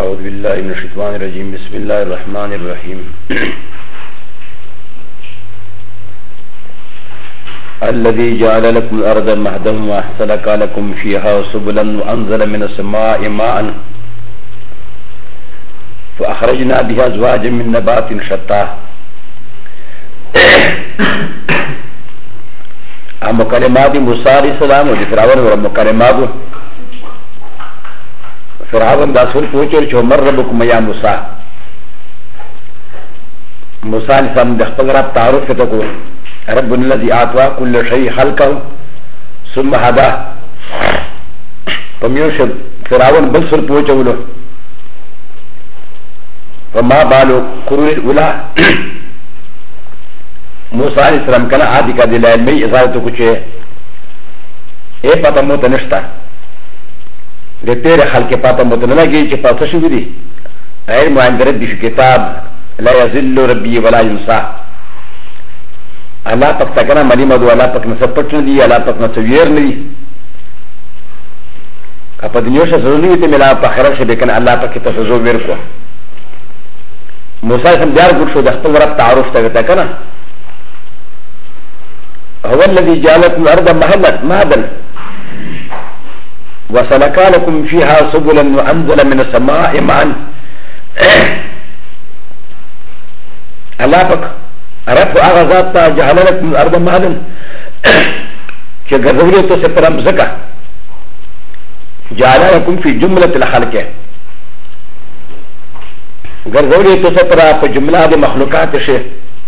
أعوذ بالله من الشيطان الرجيم بسم الله الرحمن الرحيم الذي جعل لكم الأرض مهدا وسلك لكم فيها سبلا وأنزل من السماء ماء فأخرجنا بها أزواجا من نبات شتى مكالمات موسى عليه السلام وفرعون ومكالمات فرعون دا سور پوچر چو مر ربکم یا موسیٰ موسیٰ علیہ السلام دخل رب تعارف فتکو رب الذي آتوا كل شيء خلقه ثم هدا فميوش فرعون بل سور پوچولو فما بالو قرون الاولى موسیٰ علیہ السلام کنا آدھی کا دل علمی ازالتو کچھے اے پتا موتا نشتا د تیرے خلق پاتا متنہ گئی چی پاتا شوی دی علم عند ربی فی کتاب لا یذل ربی ولا ینسا اللہ پاک تکنا ملیم دو اللہ پاک نسپٹ ندی اللہ پاک نسویر ندی اپا دنیوش سزونی تی ملا پا خیرک شبکن اللہ پاک تسزو ورکو موسیٰ اسم دیار گوش شو دختل رب تعارف تکتا کنا هو الذي جعلكم الارض مهدا وسلك لكم فيها سبلا وانزل من السماء ماء الله پاک رب اغذات جعل لكم الارض مهدا کہ غزوری تو سے پرم زکا جعل لكم في جملة الخلق غزوری تو سے پر جملہ دے مخلوقات سے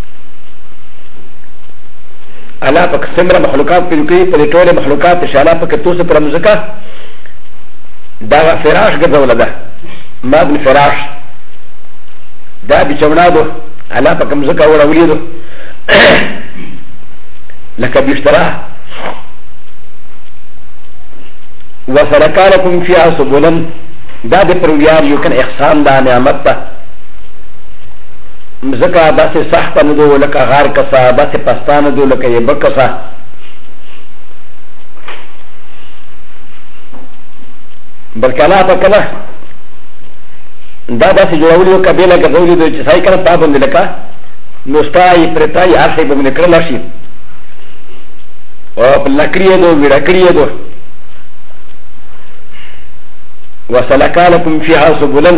الله پاک سمرا مخلوقات پر کوي پر ټول مخلوقات چې الله پاک تو سے پر مزکا دا فراش ګرځول ده ما بن فراش دا بچونا دو الله پاک مزکا ولا ولیدو لکه بيشترا وسلكالكم فيها سبلا دا د پرویار یو کن احسان دا نعمت ته مزکا داسې سخته نه دو لکه غار کسا داسې پستا نه دو لکه یبه کسا بلکې الله پاک نه دا داسې جوړولي وو قبیله ګرځولي دو چې سای کنه تا باندې لکه نو ستا یې پرتا یې هر شی به باندې کړلی شي او په لکړي یې دو ویړه کړي یې دو وسلکا لکم فیها سبلا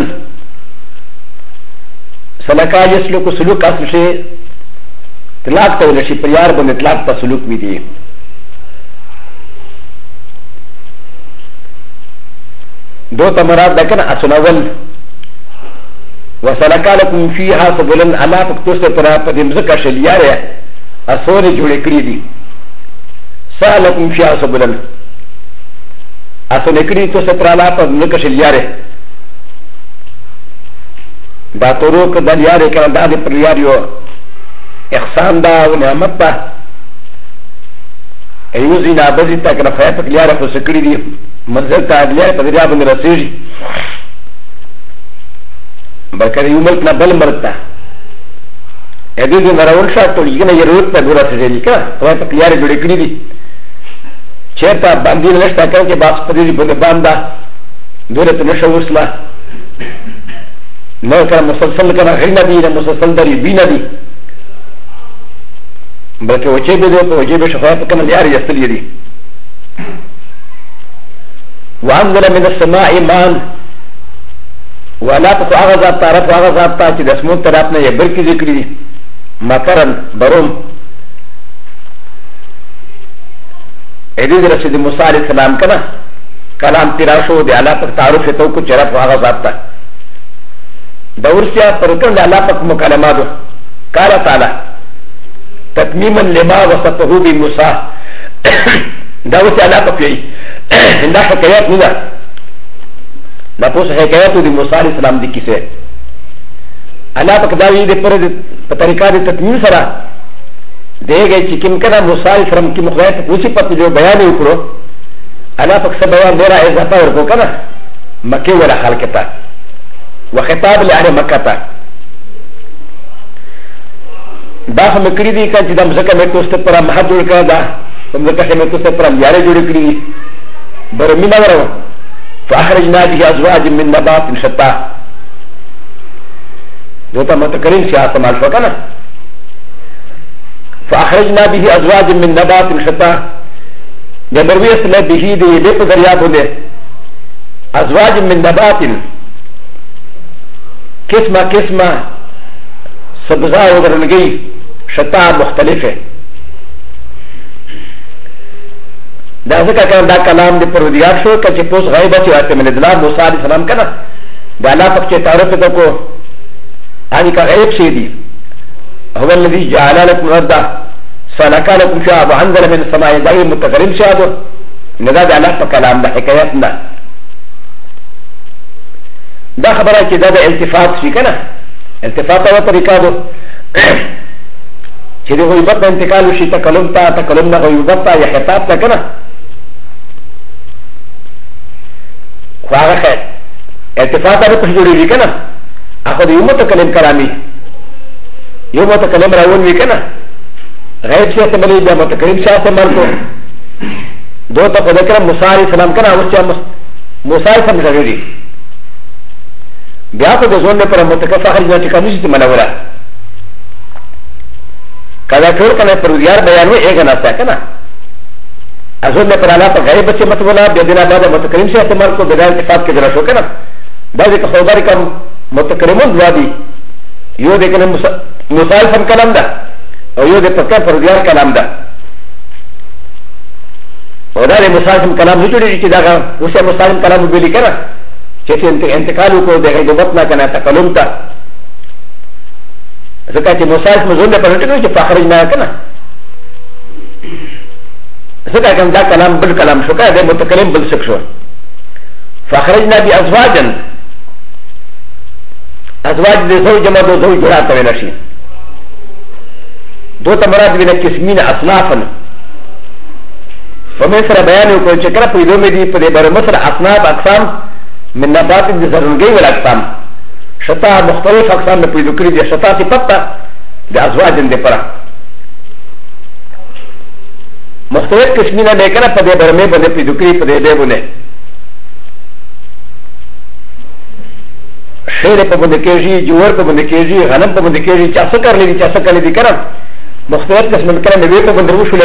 سلکا یسلوک سلوک اصل شی طلاق تا ولشی پریار بند اطلاق تا سلوک بھی دی دو تا مراد دکن اصنول وسلکا لکم فیها سبولن اللہ پکتوس پرا پا دمزکا شلیار اصول جوڑے کری دی سا لکم فیها سبولن اصول کری تو سپرا اللہ پا دمزکا شلیار دا طرق دا لیاره کنه دا دی پر لیاریو احسان دا و نعمت دا ایوزی نابزی تا کنه خیطک لیاره خسکری دی منزل تا لیاره پا دریا بند رسیجی بلکه دیو ملک نا بل مرد تا ایدو دی نراول شا تولی کنه یروت تا گورا سیجی کنه خیطک لیاره جوڑی کنی دی چیر تا باندی نلشتا کنه که باس پدیدی بند باندا دولت نشا ورسلا نو کنا مسلسل کنا غیر ندی نا مسلسل داری بی ندی بلکه وچه بی دو پا وچه بی شفایت کنا لیاری یستلی دی وانزل من السماء مان والا پا آغازات تا رف آغازات تا چی دسمون تراپنا یہ برکی ذکری دی مکرن بروم ایدید رسید موسیٰ علیہ السلام کنا کلام تیراشو دی علا پا تعارف تو کچھ رف آغازات تا دورسیا پرکن اللہ پاک مکالماتو قال تعالی تتمیما لما وصفه بی موسیٰ دورسیا اللہ پاک یہی دا حکایت ندا دا پوس حکایتو دی موسیٰ علیہ السلام دی کسے اللہ پاک داوی دی پر طریقہ دی تتمیم سرا دے گئی چی کم کنا موسیٰ علیہ السلام کی مخلایت پوسی پت جو بیانی اکرو اللہ پاک سب بیان میرا اضافہ ورکو کنا مکی ولا خالکتا وخطاب لأهل مكة دا هم کړی دي چې د مزکه مې توسته پر مها جوړ کړه دا مزکه مې توسته پر یاره جوړ کړی بر مینا ورو فاخرجنا به ازواج من نبات شتى دوتا متکلم شي استعمال شو کنه فاخرجنا به ازواج من نبات شتى جبرويس له به دي دې په ذریعہ باندې ازواج من نبات قسمه سبزا ودرنګي شتى مختلفه دا ځکه کنه دا کلام د پروردګار شو چې پوس غیبه چې واته من الله موسی عليه السلام کنه دا الله پاک چې تعارف وکړو هغه کا غیب شي دي هو الذي جعل لكم الارض سلكا لكم شعب وانزل من السماء دائم متكرم شعب ندا د الله په کلام د حکایت نه دا خبره چې دا د التفات شي کنه التفات او طریقه دو چې د غیبت په انتقال شي تکلم نه غیبت ته یا خطاب ته کنه خو هغه التفات هغه په جوړیږي کنه هغه د یو متکلم کلامي یو متکلم راون وی کنه غیب شي ته ملي د متکلم شاه ته مرکو دو ته په ذکر موسی عليه السلام کنه او چې موسی سم ضروري بیا په ځون نه پر متکلم فخر نه چې کومې څه منوره کله ټول کله پر یار بیانوي اګه نه تا کنه ازون نه پر الله په غیب چې متولا بیا دنا بعد متکلم شاه ته مرکو بدل اتفاق کې درشو کنه دا دې خبر کوم متکلمون وادي یو دې کنه موسی سم کلام ده او یو دې پکې پر یار کلام ده او دا دې موسی سم کلام نه جوړیږي چې دا اوسه موسی سم کلام ویلي کنه چې انتقال کو د غیبت نه کنه تکلم ته ځکه چې موسی سم زونه په لټه کې فخر نه کنه ځکه کوم دا کلام بل کلام شو کنه د متکلم بل څه شو فخرجنا بازواجا ازواج د زوج جمع د زوج جوړه کوي نشي دو ته مراد ویل قسمین اصنافا فمن سره بیان وکړو چې کله په دومره دي په دې بر مصر اصناف اقسام من نبات د زرنګي ول اقسام شتا مختلف اقسام په دې کې دي شتا صفات د ازواج د پره مختلف قسمینه به کنه په دې بر مې باندې په دې کې په دې باندې شیر په باندې کېږي جوور په باندې کېږي غنم په باندې کېږي چې څه کړلې دي چې څه کړلې دي کنه مختلف قسم کړه نو په باندې وشوله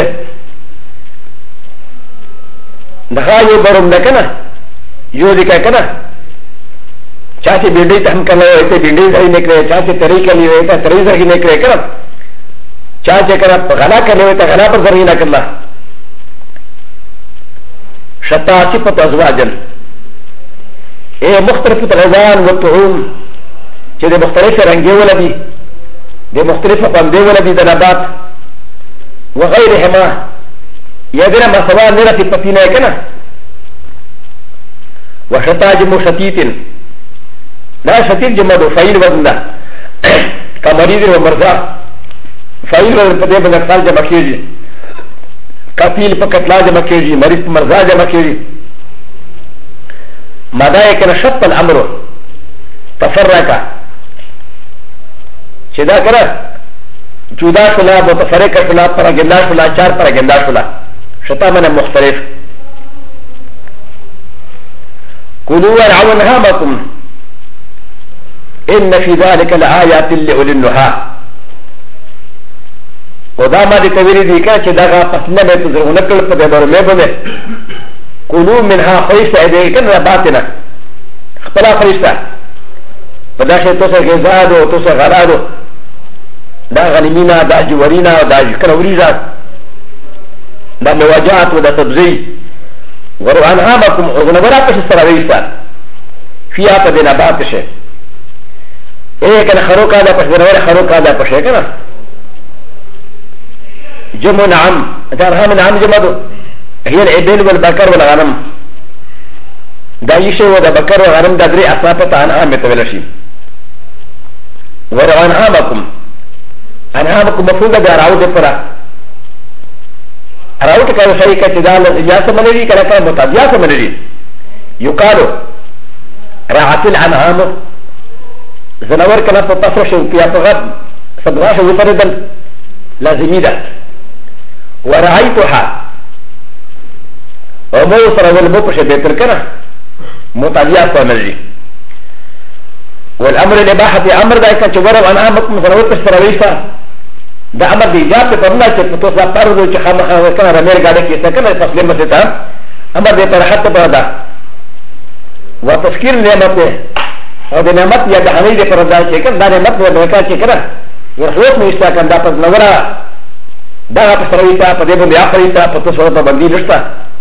دغه یو بروم ده کنه یو دې کنه چا چې بيډې ته هم کله ته بيډې ځای نه کړې چا چې طریقې نه ته طریقې ځای نه کړې کنه چا چې کنه غلا کړې ته غلا پر ځای نه کړلا شتا صفات ازواجن اے مختلف الغذان والطعوم چې د مختلف رنگي ولدي د مختلف قندې ولدي د نبات وغيرهما يدرى ما سواء نرى پتینه کنه وشتاج مشتیت لا شتیت جمع دو فعیل وزن ده کمرید و مرزا فعیل وزن پدې باندې اقسال جمع کیږي قتیل په قتلا جمع کیږي مریض په مرزا جمع کیږي ماذا كان شط الامر تفرق شدا كرا جدا شلا متفرق شلا پرگندا شلا چار پرگندا شلا شتا من مختلف كلوا ورعوا نهامكم ان في ذلك لآيات لأولي النهى ودا ما دي تویلی دی که چه داغا پسنه بے تزرغونه کل پا دے برمه بده كلوا منها خريسة إذا كان باتنا خبلا خريسة فداخل توسع غزادو توسع غرادو دا غنمينا دا جوارينا دا جكرا وريزات دا مواجهات ودا تبزي وروانهامكم وغنبرا پش سراويسا فيها پدنا باتشه ايه كان خروكا دا پش دنور خروكا دا پشه كنا جمع نعم دارها من عام جمع دو هي العبيل والبكر والغنم دا يشي ودا بكر والغنم دا دري أصنافة أنعام يتولشي وأنعامكم أنعامكم مفروض دا راود فرا راود كان شيء كتدال إجاسة منري كان متابعة منري يقال رعت الأنعام زنور كان فتفرش فيها فغد صدراش وفردا لازمي دا ورعيتها ومو سره ول مو پشه بهتر کنه متابعه کوي والامر الاباحه امر دا چې ورو انا مکم سره وت سرويسا دا امر دی اجازه په نه چې په توسه پرو چې خامخا کنه رمیر گاډي کې څه کنه فصله مته تا امر دې پر حتی په دا وتذکیر نعمت او د نعمت یا د حمید پر دا چې کنه دا نعمت نه کا چې کنه ورخوت مې استا کنه دا په نورا دا په سرويسا په دې باندې اخریسا په توسه په باندې نشتا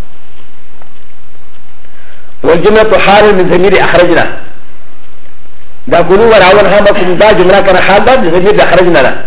والجمله حال من ضمير اخرجنا دا قلوب راول همكم دا جمله كان حال دا ضمير اخرجنا لا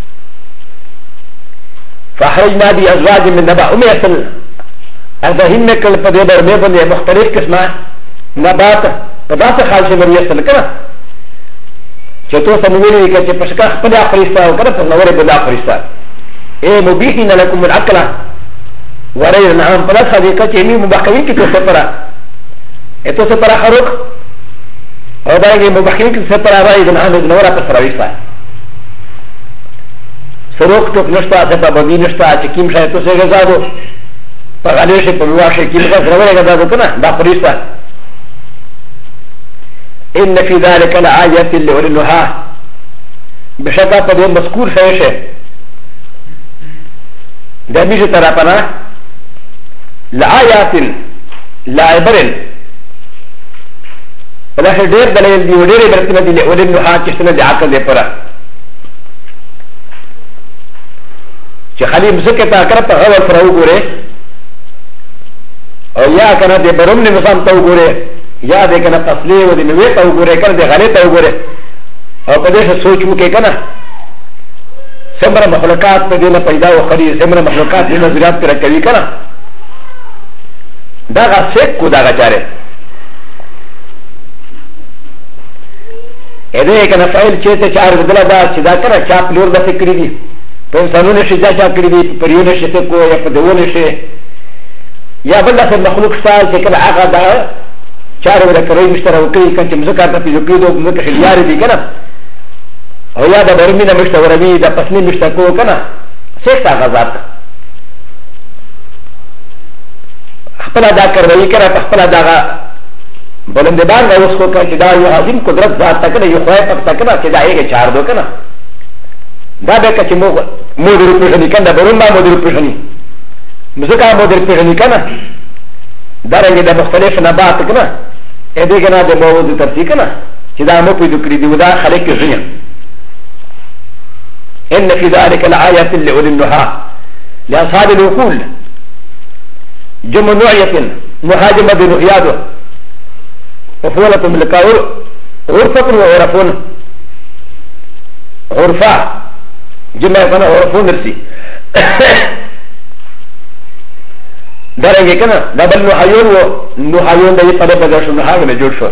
فاخرجنا بازواج من نبا يصل هذا هم كل فدبر مبن مختلف قسمه نبات فذات حال سے من يصل كنا چتو سمولي کہ پشکا خپل اخريستا وکړه په نور بل اخريستا اي مبيحين لكم العقل وري نعم فلا صديقه چې می مبحوين کی تو سفرا اتو سفرا خروق او داغي مبحوين کی سفرا راي نعم نور په سرويستا سروق تو نشتا ته باندې نشتا چې کیم شای تو څنګه زادو په غالي شي په واشه کیم کا سره زادو کنه دا خريستا ان في ذلك لآيات لأولي النهى بشكل قد مذكور شيء ده بيجي طرفنا لآيات لا عبر ولا دير دليل دي ودير برتبه دي لأولي النهى كشتنا دي عقل دي پرا چه خالی مسکتا کرتا غور فراو گوره او یا کنا دي برمن نظام تاو گوره یا دې کنه تصلیح و دې نوې ته وګوره کنه دې غلط ته وګوره او په دې سوچ وکړه کنه څومره مخلوقات په دې نه پیدا او خري څومره مخلوقات دې نظریات پر کوي کنه دا غسک کو دا غچاره اې دې کنه فایل چې ته چار بدلا دا چې دا کنه چا پلور د فکر دي په انسانونو شي دا چا کړی دي په یو نشي ته کو یا په دیونه شي یا بل څه مخلوق سال چې کله هغه دا چار ولا کوي مشتري وکړي کنه چې مزکات په دې کې دوه مزکه خلیار دي کنه او یا دا برمینه مشتوري دي دا پسنی مشتکو کنه څه تا غزات خپل دا کوي کنه خپل دا بلندبان اوس کو چې دا یو عظیم قدرت ذات تکړه یو خوای پک تکړه چې دا یې چار دو کنه دا به چې مو درو پېژنې کنه برون ما مو درو پېژنې مزکه مو درو پېژنې کنه دا رنګ د مختلف نبات کنه اې دې کنه د موضوع ترتیب کنه چې دا مو پیدا کړی دی ودا خلک کې ان في ذلك الآيات لأولي النهى لأصحاب العقول جمع نوعية مهاجمة بنهياده وفولة من القول غرفة وغرفون غرفة جمع كان غرفون نرسي دارنگه کنه دبل نوحایون دا یه پده پده شو نوحاگه نجور شو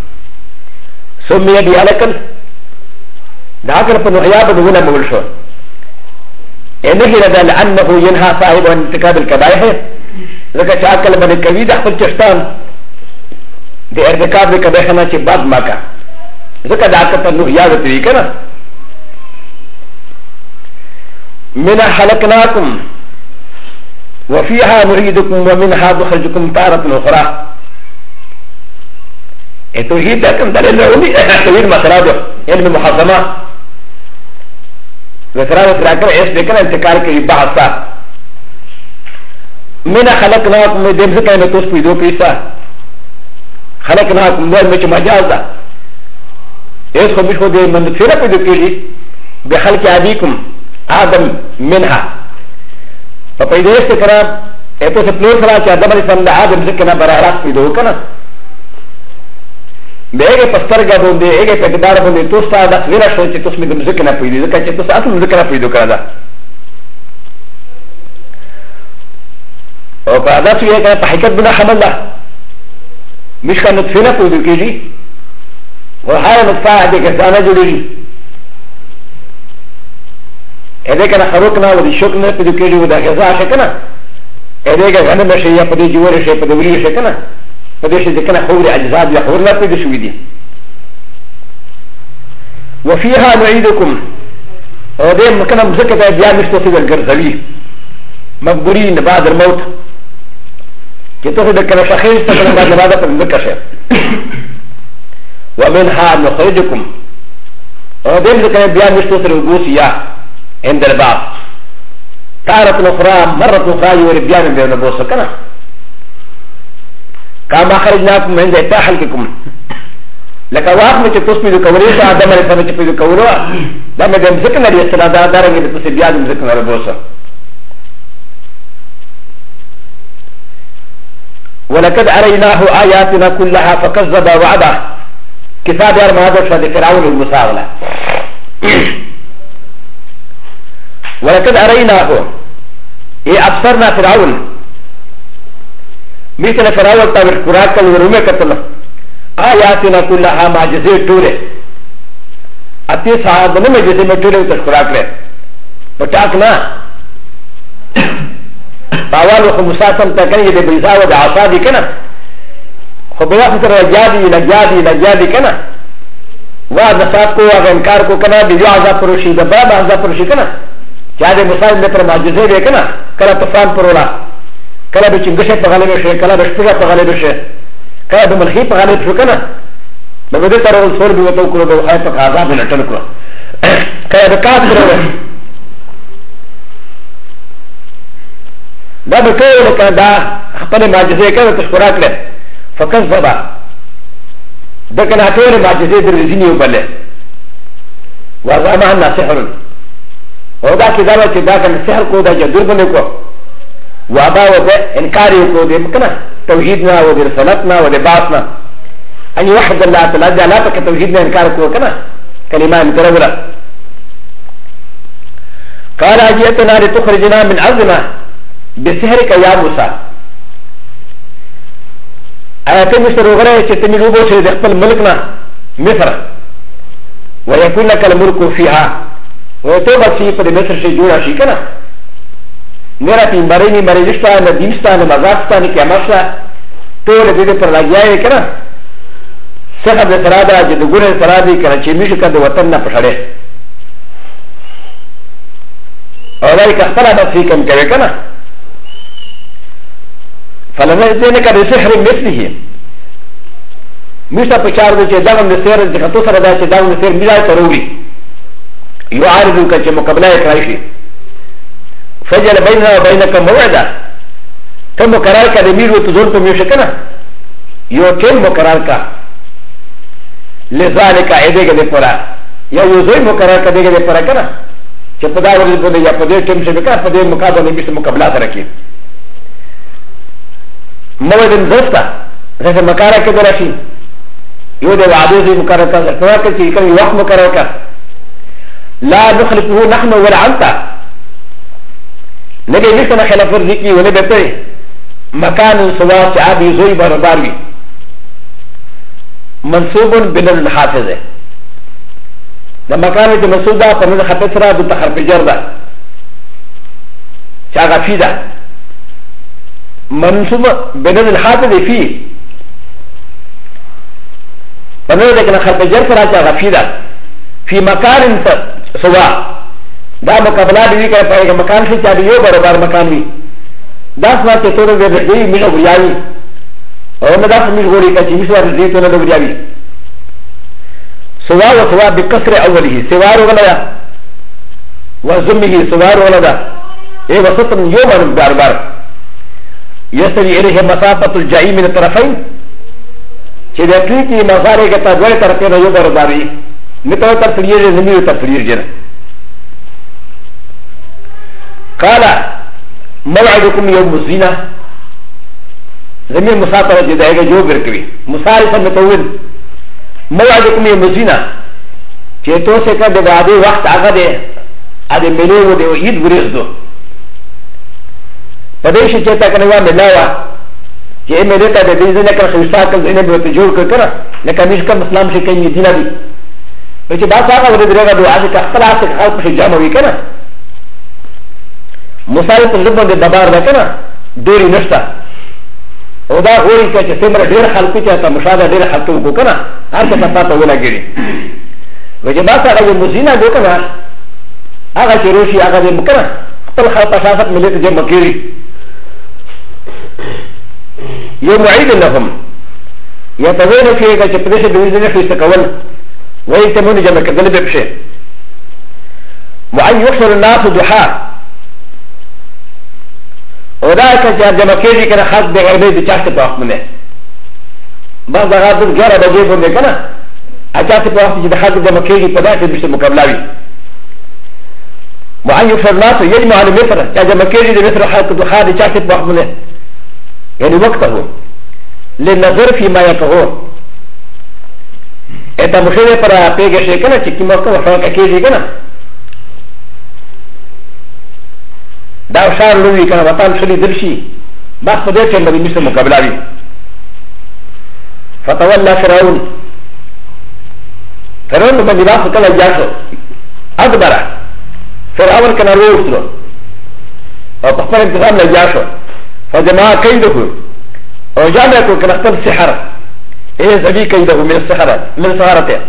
سمیه بیالکل دا اکل پا نوحیا پا دونا مول شو انهی ردا لعنه ینها صاحب عن ارتکاب الكبائح ذکر چا اکل بنی کوي دا خپل چشتان دا ارتکاب الكبائح نا چه بعد ماکا ذکر دا اکل پا نوحیا دا توی کنه من خلقناکم وفيها نريدكم ومنها نخرجكم تارة أخرى. التوحيد لكن دليل علمي توحيد مسألة علم محاكمة وسرعة تراكم ايش ذكر انتقال كي بحثا من خلقناكم من دم ذكر نتوس بيدو كيسا خلقناكم دول مش مجازا ايش خو مش خو دي من نتفيرا بيدو كيجي بخلق عبيكم آدم منها فپیدا است کرا ایتو سے پلور سرا چا آدم علیہ السلام دا آدم ذکرنا براہ راست پیدا ہو کنا بے ایگے پسترگا بوندے ایگے پیدار بوندے توستا دا سویرا شو چی توس میں دم ذکرنا پیدا ذکر چی توس اصل ذکرنا پیدا کرا دا او پا دا سویرا کنا پا حقیقت بنا حمل دا مشکا نطفینا پیدا کی جی و ہارا نطفا دے کسانا جوڑی جی اده کنه خروقنا و دی شکنا پیدا کیجی و دا غذا شکنه اده که غنم شی یا پدی جوار شی پدی ولی شکنه پدی شی کنه خور اجزاد یا خور لا پیدا شوی دی وفيها نعيدكم اده مکنه مزکه بیا مشتو سی ګرځوي مقبورین بعد الموت چې ته د کنه شخص ته بعد بعد په ذکر شه ومنها نخرجكم ودين ذكر بيان مشتوسر وقوسيا عند الباب تارة أخرى مرة أخرى يوري بيان بين البوسة كنا كما خرجناكم عند إتاحلكم لك واقم تتصمي ذكوريسا عدم الفهم تفيد ذكوروا لما دم ذكرنا ليستنا دارنجي بتصي بيان ذكرنا البوسة ولقد أريناه آياتنا كلها فكذب وعده كفاية دار ما هذا شهد فرعون المساغلة ولقد أريناه أبصرنا فرعون مثل فرعون تابر كراك الورمي كتله آياتنا كلها معجزة طولة أتي صعب نمي جزي میں طولة وتشكراك لے وچاکنا باوال وخو مساسم تکنی دے بیزا و دے عصا دی کنا خو بیا فتر لگیادی کنا واد نصاب کو اگر انکار کو کنا بیزی عذاب پروشی دا باب عذاب پروشی کنا چاہ دے مسائل میں پر معجزے دے کنا کلا طفان پرولا کلا بچنگشے پغالب شے کلا بشپگا پغالب شے کلا بملخی پغالب شو کنا بگدے تر سور بیوتو کرو دو خواہ پک عذاب نٹن کرو کلا بکات کرو دا بكل لك دا خپل معجزه كده تشكرات له فكذب دا كان اټول معجزه درځنی وبله وزعم ان سحر ودا كده چې دا كان سحر کو دا جدور بنه کو وابا وده انکار کو دې کنه توحیدنا و رسالتنا و باسنا ان يوحد الله تعالی لا تک توحیدنا انکار کو کنه کلمه انکار قال اجئتنا لتخرجنا من ارضنا بسحرك يا موسى آيات مصر وغيره چتنی روبو سے دخل ملکنا مصر ويكون لك الملك فيها وتوبة في پر مصر سے جوڑا شی کنا میرا تی مرینی مریجشتا ندیمستا نمازاکستا نکیامشتا تو لدیده پر لگیائے کنا سخب ده سرادا جدگون سرادی کنا چیمیشو کد وطن نا پشڑے اولائی کختلا بسی کم کرے کنا فلما ذلك بسحر مثله موسى بشار ذلك دعم نسير ذلك تصر ذلك دعم نسير ملاي تروي يعارضك كمقابلة كرايشي فجل بيننا وبينك موعدا كم مقرارك دمير وتزول بميوشكنا يوكين مقرارك لذلك عيدك دي فرا يا يوزوي مقرارك دي فرا كنا چپدا ورد بوده یا پده ٹیم سے بکا پده مقابلہ نبی سے مقابلہ رکھی موعد زفتا جیسے مکارا کے درشی یو دے وعدو زی مکارا کا سوا کہ چی کبھی وقت مکارا کا لا نخلفه نحن ولا انت نبی نشنا خلاف ذکی ولا بتے مکان سوا شعب یزوی برباروی منصوب بن الحافظ ہے دا مکان جو منصوب دا پر خط سرا د تخرف جردا چا غفیدا منصوب بدل الحافظ فيه فنو لكن خلف الجر فراجع غفيدا في مكان سواء دا مقابلات دي كده په مكان کې چا دیو برابر مکان وي دا څه ته ټول دې دې میلو غياوي او نه دا میل غوري کې چې میسوار دې ته نه غياوي سواء وسواء بكسر اوله سوار ولا وزمه سوار ولا اي وسط يوم برابر يستوي إليه مسافة الجعيم من الطرفين چې د اټلیکی مزارې کې تا دوه طرفه نه یو برابرې نته تفسیر زمینی تفسیر جن قال موعدكم يوم الزينة زمین مسافر چې دایګه جو ورکوي مصارف متول موعدكم يوم الزينة چې تو څه کده د عادي وخت هغه دی ا دې ملو دی عيد ورځدو پدې چې تا کنه و ملاوا چې مې دې ته دې ځنه کړ خو ساکل دې به ته جوړ کړه لکه مش کوم اسلام شي کوي دینه دي چې دا څنګه ورته درغه دعا چې خپل اساس خلق شي جامه وي کنه مصالح لبن د دبار ده کنه ډېری نشته او دا وایي چې څومره ډېر خلک چې ته مشاهده ډېر خلک وکړه کنه هر څه پاتہ ولګي وجه ما سره مزینه وکړه هغه چې روشي هغه دې مکړه خپل خلق اساس ملت جمع کړي يوم عيد لهم یا په وینو کې چې په دې د وینې خو استکول وایي ته مونږ جمع کېدل به بشه وان يحشر الناس ضحى او دا چې جمع کېږي کنه خاص د غربي د چاته په وخت باندې بعض هغه د 11 بجې باندې کنه اچاته په وخت چې د خاص جمع کېږي په داسې بشه مقابله وي وان يحشر الناس يجمع على مصر چې جمع کېږي د مصر خاص د خاص د چاته په وخت باندې یعنی وقته للنظر فيما يكون اته مخه پر پیګه شي کنه چې کومه وخت کېږي کنه دا شار لوی کنه وطن شلی درشي بس په دې چې د مصر مقابله وي فتولى فرعون باندې واخ کله جاټو اکبر فرعون کنه وروسته او په خپل انتظام نه جاټو فجماع كيده او جامع کو کنه خپل سحر ايه زبي كيده من سحرته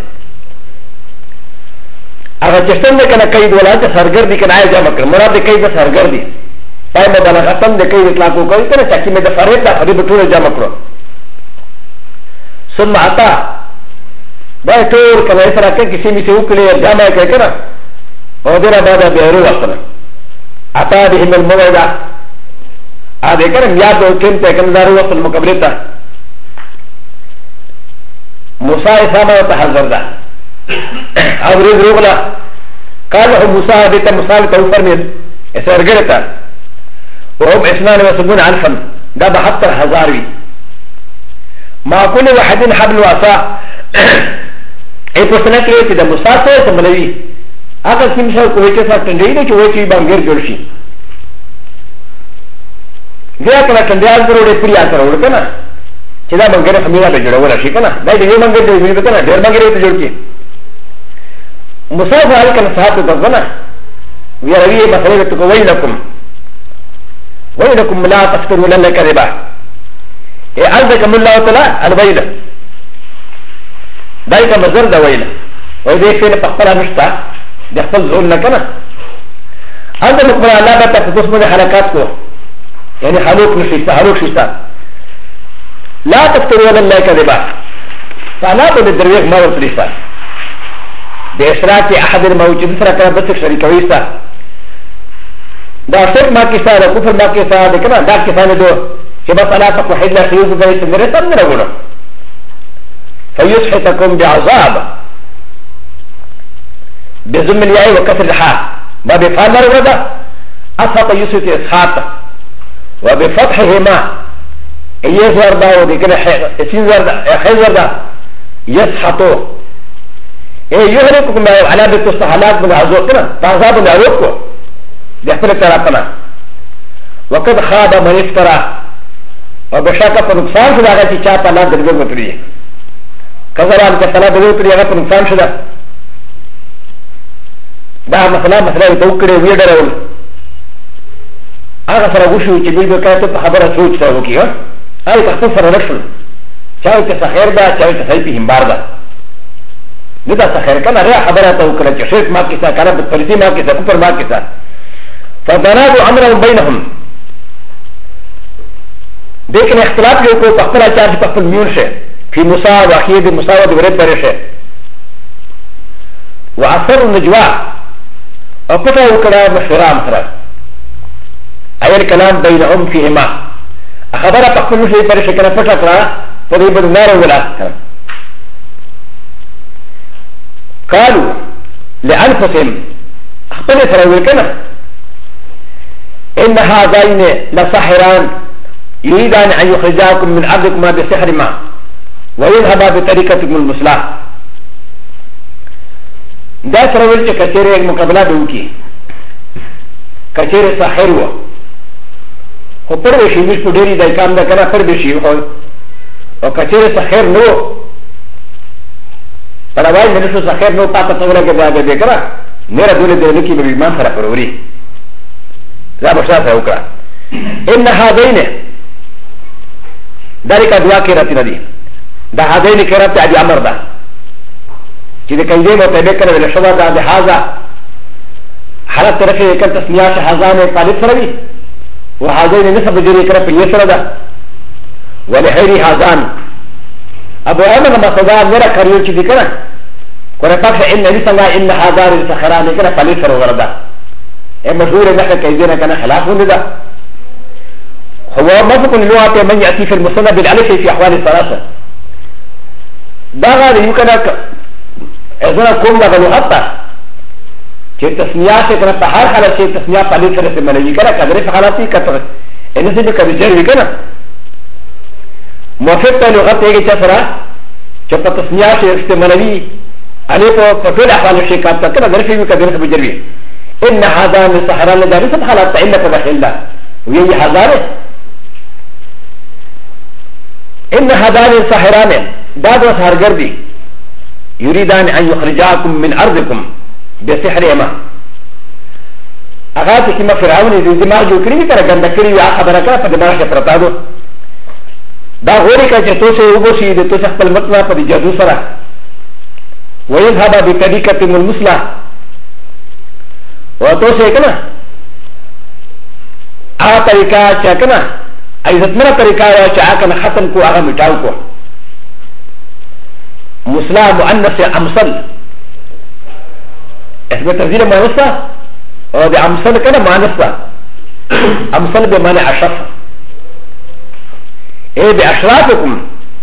هغه چې څنګه کنه کید ولایت سرګردي کنه آی جمع کړ مراد کید سرګردي پای مبالغه تم د کید اطلاق کوي کنه چې مې د فرید د حدیث ټول جمع کړو ثم عطا دا ټول کنه سره کې کسی می څه وکړي جمع کړ کنه او دغه بعد به ورو وختنه عطا بهم الموعده ا دې کنه یاد او کېم ته کنه دارو وخت مقابله ته موسی سما ته حاضر ده او ريد روغلا قال له موسى بيت موسى توفرني اسرغلتا وهم 72 الفا ده 72000 ما كل واحد حبل وعصا اي پوښتنه کوي چې د موسی سره سملوي هغه کوم څه کوي چې څنګه دی چې وایي باندې جوړ شي بیا کله څنګه ضروري پریا کړو کنه چې دا باندې خمیره به جوړول شي کنه دا دې باندې دې کنه ډېر باندې ته جوړ کی مصاب عليك الصحابة تظنه ويروي مسألة ويلكم لا تفتروا لنا كذبا أعزكم الله تعالى الويلة ذلك مزر ده ويلة وإذا فين تقبل مشتا يحفظ زولنا كنا أنت مقبل الله بتفضل من حركاتكم يعني حلوك نشيستا حلوك شيستا لا تفتروا لنا كذبا فلا تدريك ما وصليستا د اشراك احد الموجود سره کړه بس شریکوي ستا دا شرک ما کې سره کفر ما کې سره کنه دا کې سره دو چې بس الله تقو حجه خيوز به څنګه تم نه وګړو فيسحتكم بعذاب بضم الياء وكسر الحاء ما بفعل ودا اسقط يسوع اسحاق وبفتحهما يزور دا ودي كده يزور دا خيزور دا يسحطوا يهلككم على بيت الصحالات من عزوكنا تعذاب من عروقكم يحفل تراقنا وقد خاب من افترى وبشاكة فنقصان شده اغا چاپا لا درگو مطریه کذران کسلا درگو مطریه اغا فنقصان شده دا مسئلہ توقعه ویڈر اول اغا سر وشو چه بیل بکایتو پا خبر سوچ تا ہوکی آئی تختو سر رشل چاوی کسا خیر دا چاوی کسا پی همبار دا ندا سخير كان رأى حضرات وكلا شرك ما كسا كان بالفرسي ما كسا كفر ما كسا فبنادوا أمرهم بينهم لكن اختلاف يوكو فقل أشارج فقل ميونشه في موسى وأخيد موسى ودورد برشه وعصر النجوى وقطع وكلا مشورا مثلا أي الكلام بينهم فيهما أخبر فقل مشي برشه كان فترة فضيب النار ولا قالوا لأنفسهم أخبرت سراويكنا إن هذين لساحران يريدان أن يخرجاكم من أرضكم بسحر ما ويذهبا بطريقتكم المثلى دا سراويل چې کچېره مقابله به وکړي کچېره ساحر و خو پر به شي په ډېری د کام دا کنه پر به شي او کچېره ساحر نو پرواز نه شو ساحر نو پاته څنګه کې دا به کرا میرا دولت دې لکی به ایمان سره پروري لا بشاته وکړه ان هذين ذلك دعا کې راته ندي دا هذين کې راته ابي امر ده چې د کایدې مطابق کړه له شوا ده هذا حالت طرفه کې تسنیه شهزان طالب سره وي وهذين نسب جري کړه په یسره ده ولهري هذان ابو عمر ما صدا میرا کریو چې دي کنه قرآن پاک سے ان نبی څنګه ان هزار سخران کنه پلی سره وردا اے مشهور ده کې دې کنه خلاف ونده هو مفق اللغه من ياتي في المصنف بالالف في احوال الثلاثه دا غا یو کنه ازنا کوم دا لغت چې تسمیه څخه کنه په هر حالت کې تسمیه پلی سره څه منوي کنه کله په حالاتي کته ان څه به کبي جری کنه موافق ته لغت یې چې سره چې په تسمیه کې استعمالوي عليه فطول احوال الشيء كانت كذا غرفه كبيره بجربيه ان هذا من سحران لدارس حالات الا فدخل الله ويجي هزاره ان هذا من سحران داد وسهرگردي يريدان ان يخرجاكم من ارضكم بسحرهما اغاث كما فرعون دماغ جو کړی کړه ګنده کړی یا خبره کړه په دماغ کې پرتا دو دا غوري کا چې توسه وګوسي د توسه خپل مطلب په جادو سره ويذهب بطريقة المثلى وتوسع كنا طريقة شاكنا أيضا من طريقة شاكنا ختم كو أغا متاو كو مثلى مؤنث أمثل اسم تفضيل مؤنثة وبأمثل كنا مؤنثة أمثل بمعنى أشرف إيه بأشرافكم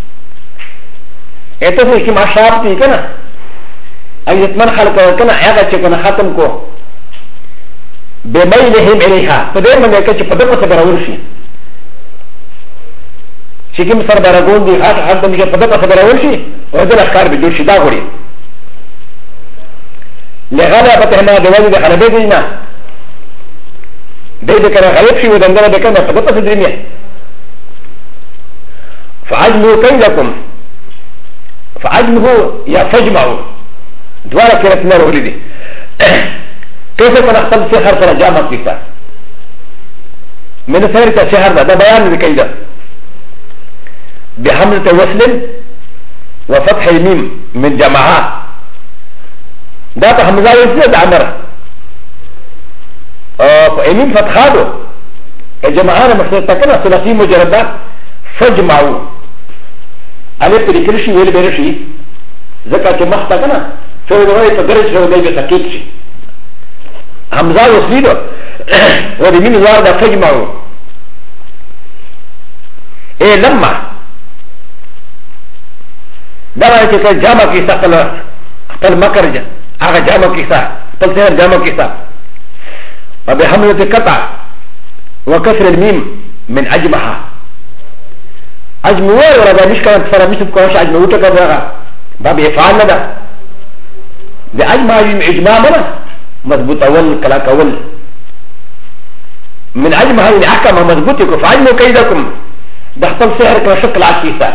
إيه تفضل كما أشرافتي كنا ايت من خلق كنا اغا چكنا ختم کو بميلهم اليها فدير من يكچ پدق سبراول شي شكم سر برغون دي هات حد من پدق سبراول شي وذل اشكار بجور شي دا غوري لغلبتهما بوجد غلبه دينا دي كنا غلب شي ودندره بكنا پدق سدريمه فعجلوا كيدكم فعجلوا يا فجمعوا دوارا كرت نار ولدي كيف نختم سحر سر جامع كيسا من سحر سحر ده بيان لكيدا بحملة وصل وفتح الميم من جماعة ده حمزة وصل ده عمر الميم فتحاده الجماعة مختلفة كنا ثلاثي مجردة فجمعوا عليه بريكرشي ويل بريشي زكاة مختا كنا فهو تدرج له دايما تكيتشي همزة وصيده ورمين وارد فجمعه ايه لما دعنا كيسا جامع كيسا قل مكرج اغا جامع كيسا قل سهر جامع كيسا وبحملة قطع وكسر الميم من اجمعها اجمعوا ورد مش كانت فرا مش بكوش اجمعوا تكبرها باب افعال لدى د اجمع اجماع منا مضبوط اول كلاك اول من اجمع هذه احكام مضبوطكم فعلموا كيدكم دخل سحر كشكل عكيسه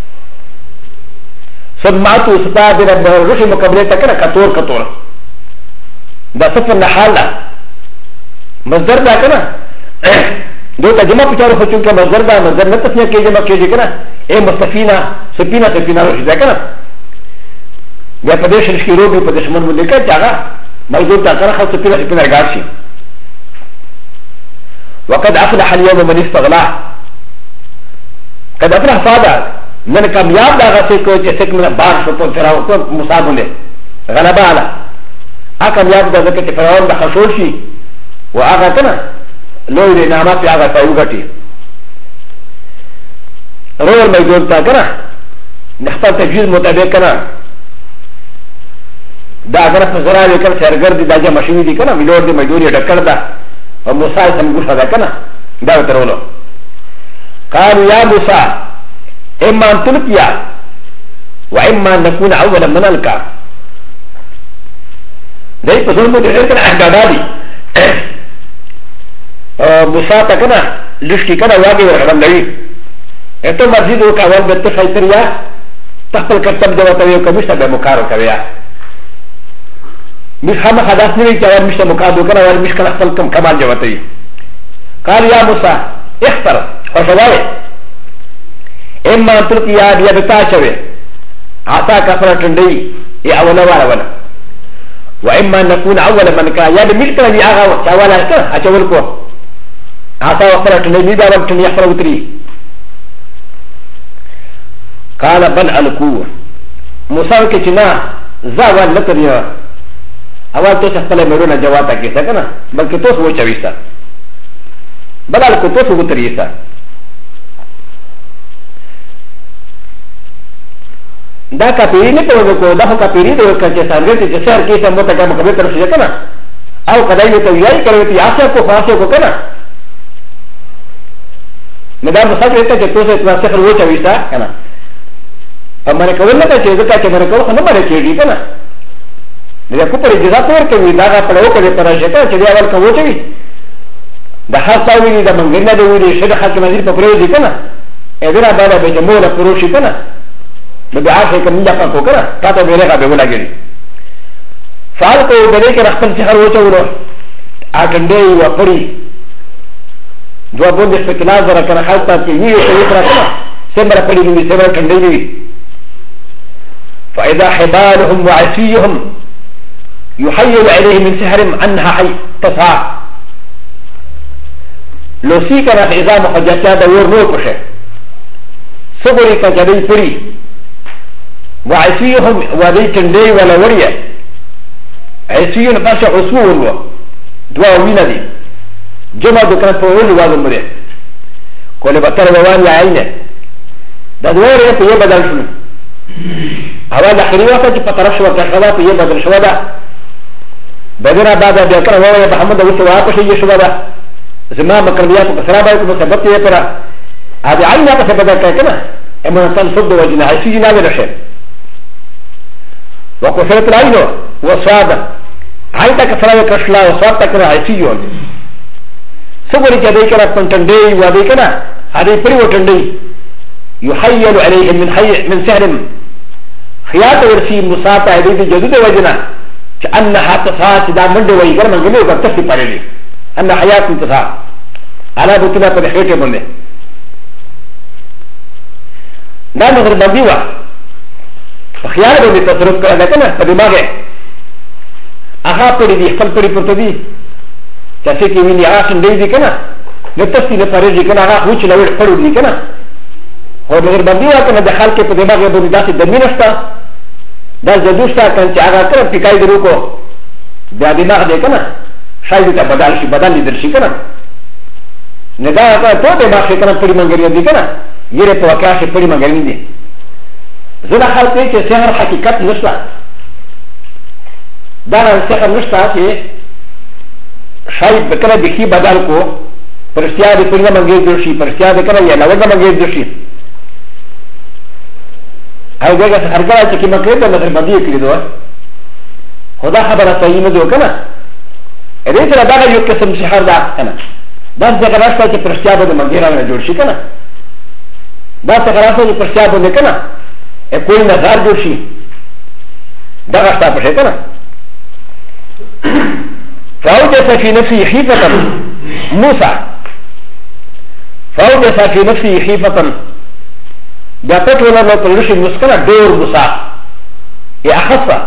سمعتوا استاد رب الرشي مقابلته كده كتور كتور ده صفر نحاله مصدر ده كده دو تجمع بتعرف چون که مصدر ده مصدر نه تسنیه کې جمع کېږي کنه اے مستفینا سفینا سفینا رشي ده کنه بیا په دې شرش کې روبي په دشمن باندې کې چاغه مجبور تا کنه خاص سفینا سفینا ګارشي وقد افلح اليوم من استغلا قد افلح فادا من کامیاب دا غسه کو چې څوک من بار شو په تراو کو مصابونه غلبه اعلی ا کامیاب دا ځکه چې فرعون د خشول شي و هغه کنه لوی نعمت هغه ته وګټي رول مجبور تا کنه نخطر تجویز مطابق کنه دا اگر فزرا وکړ سرګردي دا چې ماشين دي کنه ملور دي مجبوري ډکړ دا او موسی سم ګوښه دا کنه دا ترولو قالوا يا موسى اما ان تلقيا واما ان نكون اولا من القى دای په ځول مو دې کنه احدادي موسی ته کنه لشکي کنه واګي ورغلم لوي اته مسجد وکاول به ته فیتریا تخپل کتاب دی وته یو کمیسه به مکارو کوي مش هم حدث نوي كوال مش مكادو كنا وال مش كنا خلكم كمال جواتي قال يا موسى اختر وشواي اما تلقي يا دي بتاشوي عطا كفر تندي يا اولا ولا واما نكون اول من كان يا مش كنا يا اغا شوالا كه اچولكو عطا وفر تندي مي دار تندي يخر وتري قال بل القوه موسى كنا زاوال لتريا اول تو سپل مرونه جواتا کیسا کنا بلکہ تو سو چويسا بل القوه تو سو تريسا دا کاپیری نه پوهه کو دا کاپیری د کچې سانګټ چې سر کې سم ته کوم کبه تر شي کنه او کدی ته یای کوي ته آسه کو فاسه کو کنه نه دا مساجد ته چې توسه اتنا څخه وچا ویسا کنه امره کول نه چې ځکه چې مره کو نه مره کېږي کنه دا کو پر اجازه تور کوي دا په لو کې پر شته چې دا ول کوي چې دا حساب وی دا منګ نه دی وی شه د حاکم نظر په پرې دي کنه اذن بعد به جمهور پروشي کنه ب ب ع ا ش ك من ي ق ا كوكرا كاتا بيريغا بيولا جري فالكو بريك رخصن سحر وشولو اكندي وقري دوا بوند استقلال ذرا كان حالتا كي يو سيطرا كنا سمرا قري نوي سمرا كندي نوي فاذا حبالهم وعسيهم يحيل عليه من سحر عنها حي تسعى لو سي كان اذا مخجاتا دور نور كشه سبري كجدي فري وعسيهم وذي كندي ولا وريه عسيون باشا عصور دوا ومينا دي جمع دكان فوري وادم بري كل بطر بواني عينه دا دوار يا بيه بدل شنو اول اخري وقت چې په طرف شو کړه په یو بدل شو دا بدر بعد د کړه وای محمد او سوا په شي شو دا زما مکربیا په سره باندې په سبب یې پر ا دې عینه په سبب کړه امه تل صد وجنه عسي نه ورشه وكفرت العين وصاد عينك كفراوي كشلا وصاد تكره عيسيون سبري كذلك رقم تندي وذيكنا هذه فري وتندي يحيل عليهم من سحر خياط ورسي مساطة هذه جدود وجنا كأنها تصاعد دا مند ويقر من قبل وقتفي فريلي أن حياة تصاعد على بطلة بحيث منه لا نظر بنديوة خیال باندې تصرف کړه کنه په دماغه هغه پرې دی خپل پرې پرته دی چې کې ویني هغه څنګه دی کنه نو تاسو نه پرې دی کنه هغه وچ لوړ پړو دی کنه هو مگر باندې واکنه د خلک په دماغه باندې داسې د مینستا دا جدوستا کنه چې هغه کړه پکای درو کو بیا دماغ دی کنه شاید ته بدل لیدل شي کنه نه دا ته دماغ کنه پرې منګری دی کنه یره په واقع شي پرې منګری دی زنا خلق دی چې سحر حقیقت نشته دا سحر نشته چې شاید بکنه بخي بدل کو پرستیا د پرنګ منګي جوړ شي پرستیا د کنه یا لوګ منګي جوړ شي هغه هرګا چې کیما کړی ته نظر باندې کړی دوه خدا خبره صحیح نه جو کنه دې سره دا یو قسم سحر دا کنه دا څنګه راځي چې پرستیا د منګي راغلی جوړ شي کنه دا څنګه راځي چې پرستیا د کنه کوئی نظر جو شي دا غشتا پشه کنه فاوجس في نفسه خيفة موسى فاوجس في نفسه خيفة بیا پت ولا نو پرلوشي مسکنه دور موسى یا اخفا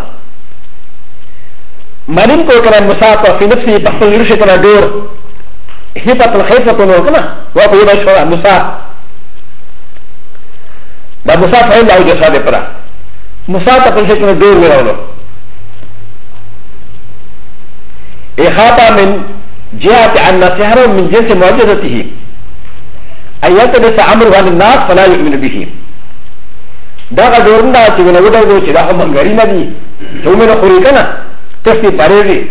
منین کو کنه موسى في نفسه پرلوشي کنه دور خيفة الخيفة نو کنه واپو یبا شو موسى دا موسى فعل لاو جسا دے پرا موسى تا پنشے کنه دور میراولو اخاطا من جهة عن سحر من جنس معجزته ان يلتبس امر عن الناس فلا يؤمن به دا دورن دا چې ونه ودو چې دا هم غری نه دي ته مې خوري کنه تاسو پاره دي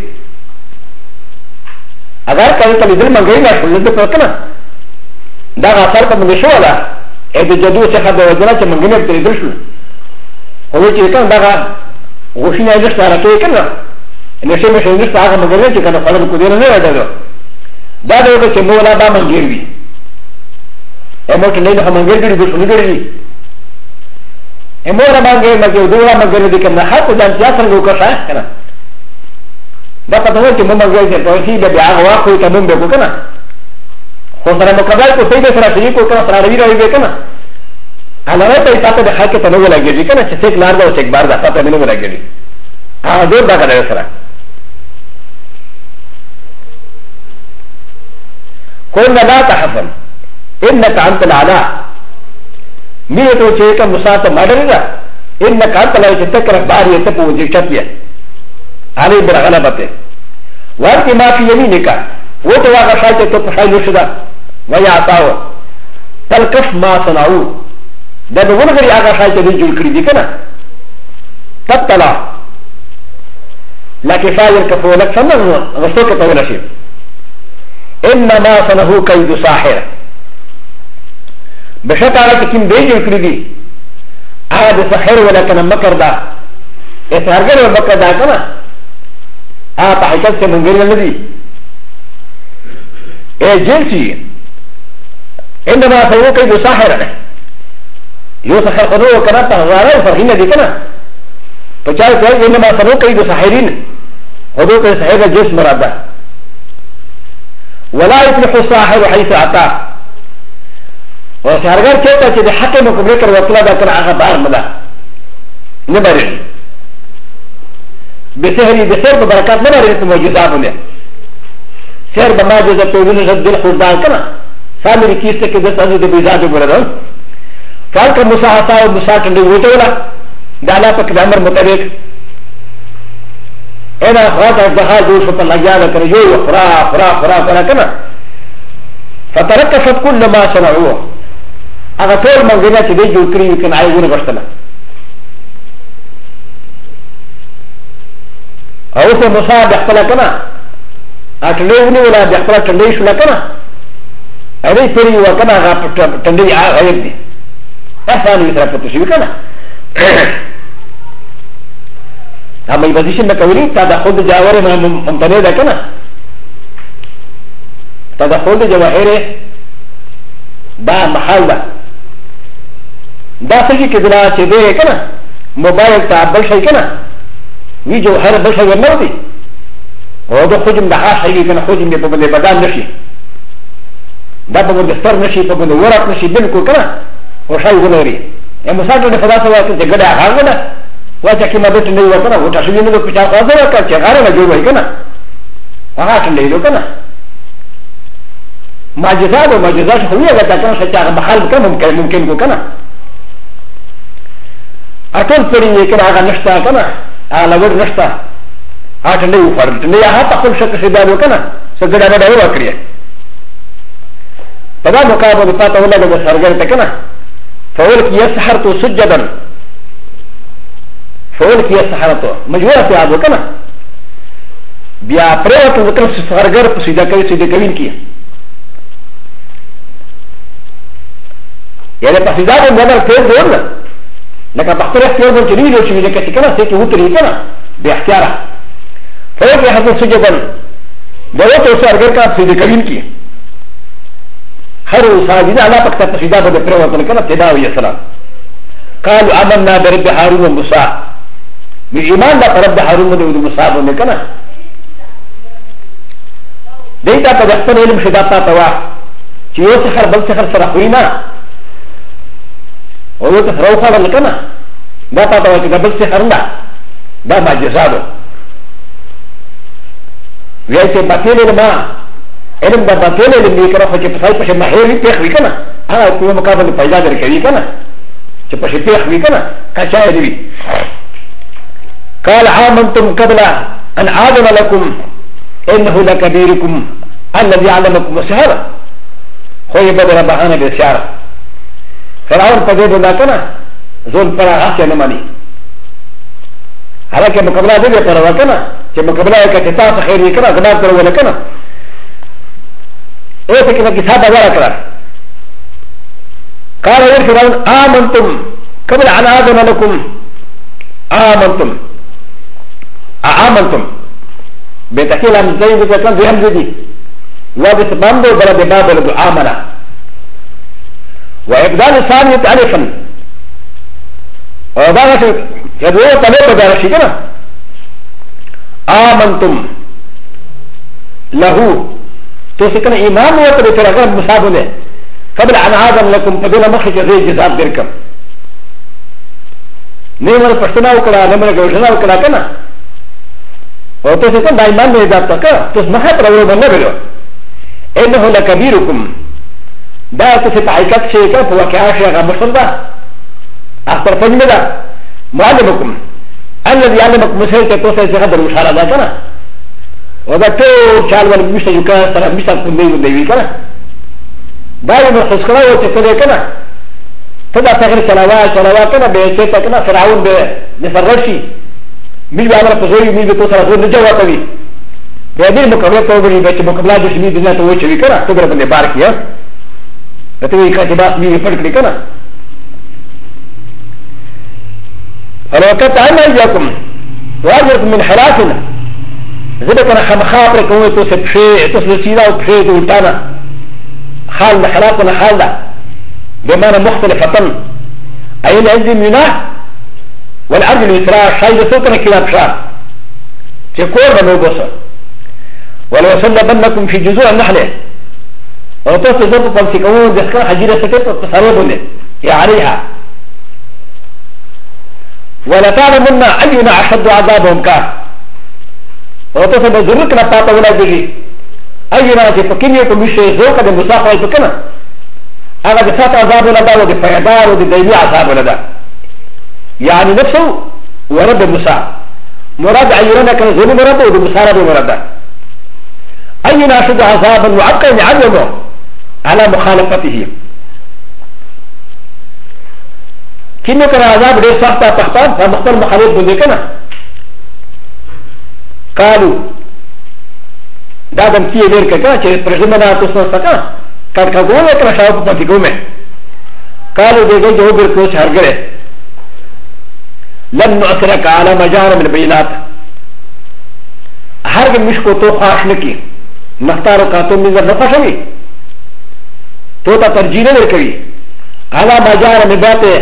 اگر کله ته دل منګي نه شول ته کنه دا اثر په موږ شو ولا ا دې جدو څخه د وجنه چې منګي نه ترې درشل هو چې کنه دا غوښنه دې سره کوي کنه نشه مې څنګه څنګه مګر چې کنه خلک کو دې نه راځي دا د چې مولا با منګي وي امو ته نه هم منګي دې د شنو دې امو را منګي مګي دوه منګي دې کنه حق ځان تاسو له کوښه کنه دا په دغه کې منګي دې په هیڅ به هغه واخو ته مونږ به کنه خو سره مقابل کو څه دې سره شي کو کنه سره راوي کنه علاوه ته تاسو د حق ته نه ولګي کنه چې څوک لار دا او څوک بار دا تاسو نه ولګي ا دې دا کړه سره قلنا لا تحزن انك انت الاعلى ميتو چيكا مساطة مدرنا إنك أنت لا تتكرك باري يتبو وزيشتيا علي برغلبته وانت ما في يمينك وتواغا شايته تبحيلو شدا ويعطاو تلكف ما صنعو دا بغنغري آغا شايته دي جول كريدي كنا تبتلا لكن فاير كفولك سنن غصوك طولا شيء إنما صنعو كيد ساحر بشكل كم دي جول كريدي آغا دي ساحر ولكن مكر دا إسهرگر ومكر دا كنا آغا حقیقت سے منگری ندی اے جنسی انما صنعو كيد ساحر يو سحر خنو كنا تغارا فرحين دي كنا فچاو كنا انما صنعو كيد ساحرين خدو كي سحر جسم مرادا ولا يفلح الساحر حيث اتى وسحرگر چیتا چه دي حق مقبره کر وطلا دا كنا آغا بار مدا نبرن بسحري بسحر ببركات نبرن معجزات بنده سحر بمعجزة تولين رد دل خوردان كنا سامري كيسته كي دست ازو دي بيزاجو بردن فالك مساحتا و مساحتا دي وطولا دالا پاك دامر مطابق انا اخوات ازدخال دوش فتا لجادا كنا يو خرا خرا خرا خرا كنا فتركفت كل ما صنعوه اغا طول منزلنا چه دي جو كري يمكن عايزون بشتنا اوسه مساحة بحطلا كنا اٹلے ولا بحطلا ٹنڈے شولا كنا ارے تیری وکنا غا ٹنڈے غیر دی احسان ویسرا پتشوی کنا اما ایبازیشن نکولی تدخل دی جاور ممتنع دا کنا تدخل دی جواهر دا محال دا دا سجی که دلا چه دے کنا موبایل تا بل شای کنا وی جوهر بل شای ورنو دی و دا خوجم دا حاش شایی کنا خوجم دی پا بنده بدان نشی دا پا بنده ستر نشی پا بنده ورق نشی بلکو کنا وشاي ونوري المساعدة لفضاء سواء تجد أخاغنا وجاكي ما بيت اللي وكنا وتشوين له كتاب خاصة وكان شغالة جوا كنا وهات اللي له كنا معجزات ومعجزات خوية وتكون شجاع بحال كم ممكن كنا أكون فريني كنا على نشتا كنا على ور نشتا هات اللي وفرد اللي هات أقول شك سيدان وكنا سجد أنا دعوة كريه فدا مقابل فاتا ولا بس سرجل تكنا فولك يسحرت سجدا فولك يسحرت مجبورة في عبد كنا بيا پریوت وکر سرگر سیدھا کوین کی یعنی پسیدہ کو مگر تیز دور نا لکه بختر اختیار بل چنی لو چوی لکه کنا سیکی وطری کنا بی اختیارا فولك يسحرت سجدا بوت سرگر کا سیدھا کوین کی خروا ساجدا على فكت تشيدا بده پروت لكنا تداوي السلام قالوا آمنا برب هارون وموسى بالإيمان لا رب هارون وموسى لكنا ديتا بدختن علم شداتا توا چيو سخر بل سخر سرخوينا ويو تسروخا لكنا داتا توا چيدا بل سخرنا دا معجزادو ويأتي بطيل الماء علم دا باطل علم دی کنه خو چې په ځای په ماهر وي پیخ وي کنه هغه کومه مقابله پیدا درکوي کنه چې په پیخ وي کنه کچا دی قال آمنتم قبل ان آذن لكم انه لكبيركم الذي علمكم السحر خو یې بدل بهانه به سحر فرعون په دې بنا کنه زول پر هغه نه مانی حالکه مقابله دې پر وکنه چې مقابله یې کته تاسو خیر وي کنه غنا پر ولا کنه ايه كده كتاب ذكر قال يا فرعون آمنتم قبل أن آذن لكم آمنتم بتكيل عن زي بكتان في همزة دي وبتبامدو بلا بباب لدو آمنا وإبدال ثانية ألفا وضعت يدوه طلب دارشي كنا آمنتم له تسكن إيمان وتر ترغب مصابونه قبل أن آذن لكم فدنا مخرج زي جزاب دركم نمر پښتنه وکړه نمر غوښنه وکړه کنه او ته څنګه دایمان نه داته کا ته مخه پر ورو باندې ویلو انه لکبیرکم دا ته په حقیقت شي کا په واقعا شي هغه مشهور ده اختر فجمدا معلمكم الذي علمكم مسيرة توسع سيغدر المشارة دا كنا ودا تو شال والمشتا يكا سرا مشتا كنبي ودوي كنا دائما الخسكرة وتكده كنا تدا تغير سلاوات كنا بيشيطة كنا فرعون بفرغشي ميل بعمل فزوي ميل بتوسع زور نجوا توي بيدين مقابلة توبري بيش مقابلة جوش ميل دنا توي شوي كنا تقدر بني بارك يا فتوي كاتباس ميل فرق لي كنا فلوقت عنا إياكم واجركم من حراسنا زبكنا خمخابر كوي توسع بشي توسع سيدا وبشي توتانا حال حراسنا حالنا بمعنى مختلفة أي العز المناه والأرض الإسراء حيث سوكنا كلاب شاب تكور بنوبوسا ولو سلبنكم في جذوع النحلة وتصل زبكم سيكون دسكا حجيرة سكت وتصربوا يا عليها ولا تعلمن أينا أشد عذابهم كان وتصل بذركنا باتا ولا بجي أينا تفكين يكون بشيء زوكا بمساقة يتكنا هذا بساط عذاب لدى وبفعدار وبديني عذاب لدى يعني نفسه ورد موسى مراد عيرنا كان زول مرد وبمسار بمرد أينا أشد عذابا وعبقى يعلمه على مخالفته كنه كان عذاب غير سخطة تختار فمختار مخالف بذكنا قالوا دادم كيه غير كنا چه پرزمنا تسنا سكا كان كغوه كنا شاوب پتكومه قالوا ديگه جو بركوش هرگره لن نؤثرك على مجار من البينات هرگ مشکو تو خواش نکی نختارو کاتو منظر نخوشوی تو تا ترجیح نرکوی على مجار من باته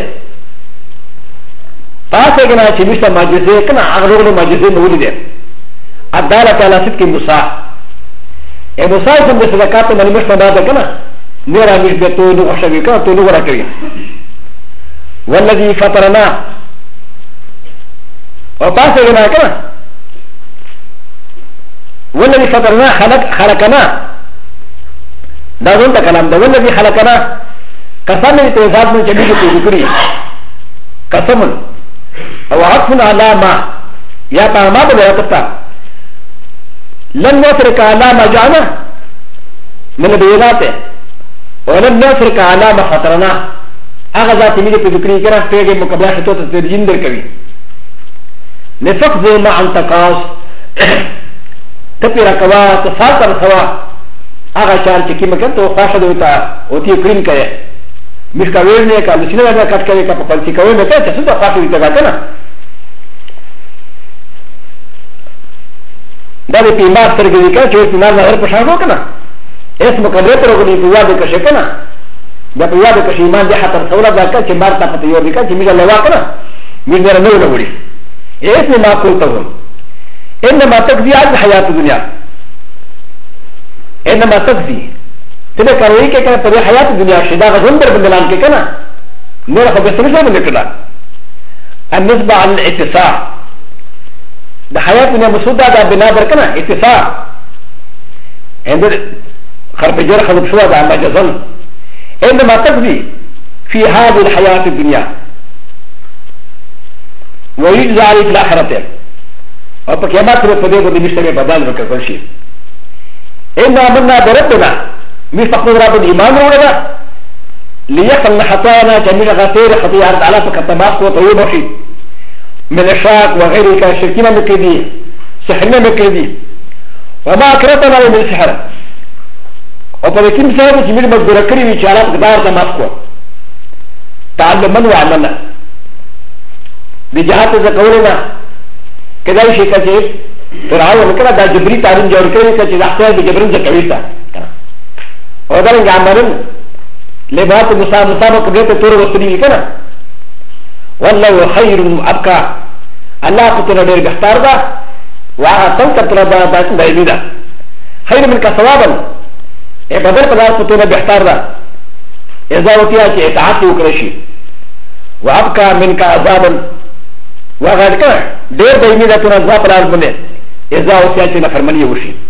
تاسه گنا چه مشتا مجزه کنا اغلوغنو مجزه نولی ده عدالت على صدق موسى اے موسى سم دے صدقات من مشتا باده کنا میرا مش بے تو نخوشوی کنا تو نغرا کوی والذي فطرنا وطاسه گنا کنا والذي فطرنا خلقنا دا دون تا کلام دا والذي خلقنا قسم اتوزاد من جميل کو ذکری قسم او عطفنا على ما یا تا ما بلے رکتا لن نترك على ما جعنا من البينات ولن نترك على ما فطرنا اغذات ميلي کو ذکری کرا پیغے مقابلہ شتو ترجین در کبھی نفق ذي ما عن تقاص تپیرا کوا تفاقر سوا آغا چار چکی مکن تو خواشد ہوتا ہوتی کرین کرے مشکا ویرنے کا لسینے والا کٹ کرے کا پپلسی کوئے میں کہتے سنتا خواشد ہوتا گا کنا دادی پیمار سرگزی کنا چوئے پیمار نظر پشان ہو کنا اس مقابلے پر اگنی پیواد کشے کنا دا پیواد کشے ایمان دی حتر سولا دا کنا چه مارتا پتیور دی کنا چه میجا لوا کنا میر میرا نو نوڑی اس میں ما قلتا ہوں انما تقضي على الحياة الدنيا انما تقضي تبقى كروي كي كان تبقى حياة الدنيا شدا غزندر بندلان كي كان نورا خبستمشا من لكلا النسبة عن الاتساع ده حياة الدنيا مسودة ده بنابر كنا اتساع عند خرب جر خلب شوى ده عما جزن انما تقضي في هذه الحياة الدنيا ويجزى عليك الآخرة اور پا قیامات میں پدے کو دنشتہ میں بدال بکر کنشی انا مننا بربنا مستقبل رب ایمان ہوگا لیقلنا خطانا جميع غفیر خطیارت علا پا کتماس کو طویب ہوشی من الشاک وغیری کا شرکینہ مکردی سحرینہ مکردی وما اکرتنا من السحر اور پا کم سحر جميع مجبور کری وی چارا قدار تماس کو تعلمن وعملنا بجہات زکولنا كذا شيء كثير فرعون كذا دا جبري تعلم جور كذا كذا اختيار بجبرين زكويتا وهذا اللي عملن لبعض مسابقة قبلت تور وسري كذا والله خير أبكى الله كتير غير بختار دا وعطن كتير دا دا دايمي دا خير من كثوابا بدل قدار كتير بختار دا إذا وتيا كي إتعاطي وكرشي وأبكى منك عذابا وغير كذا دير دايمي دا تنظف الأرض منه إذا وسيا كي نفرمانية وشي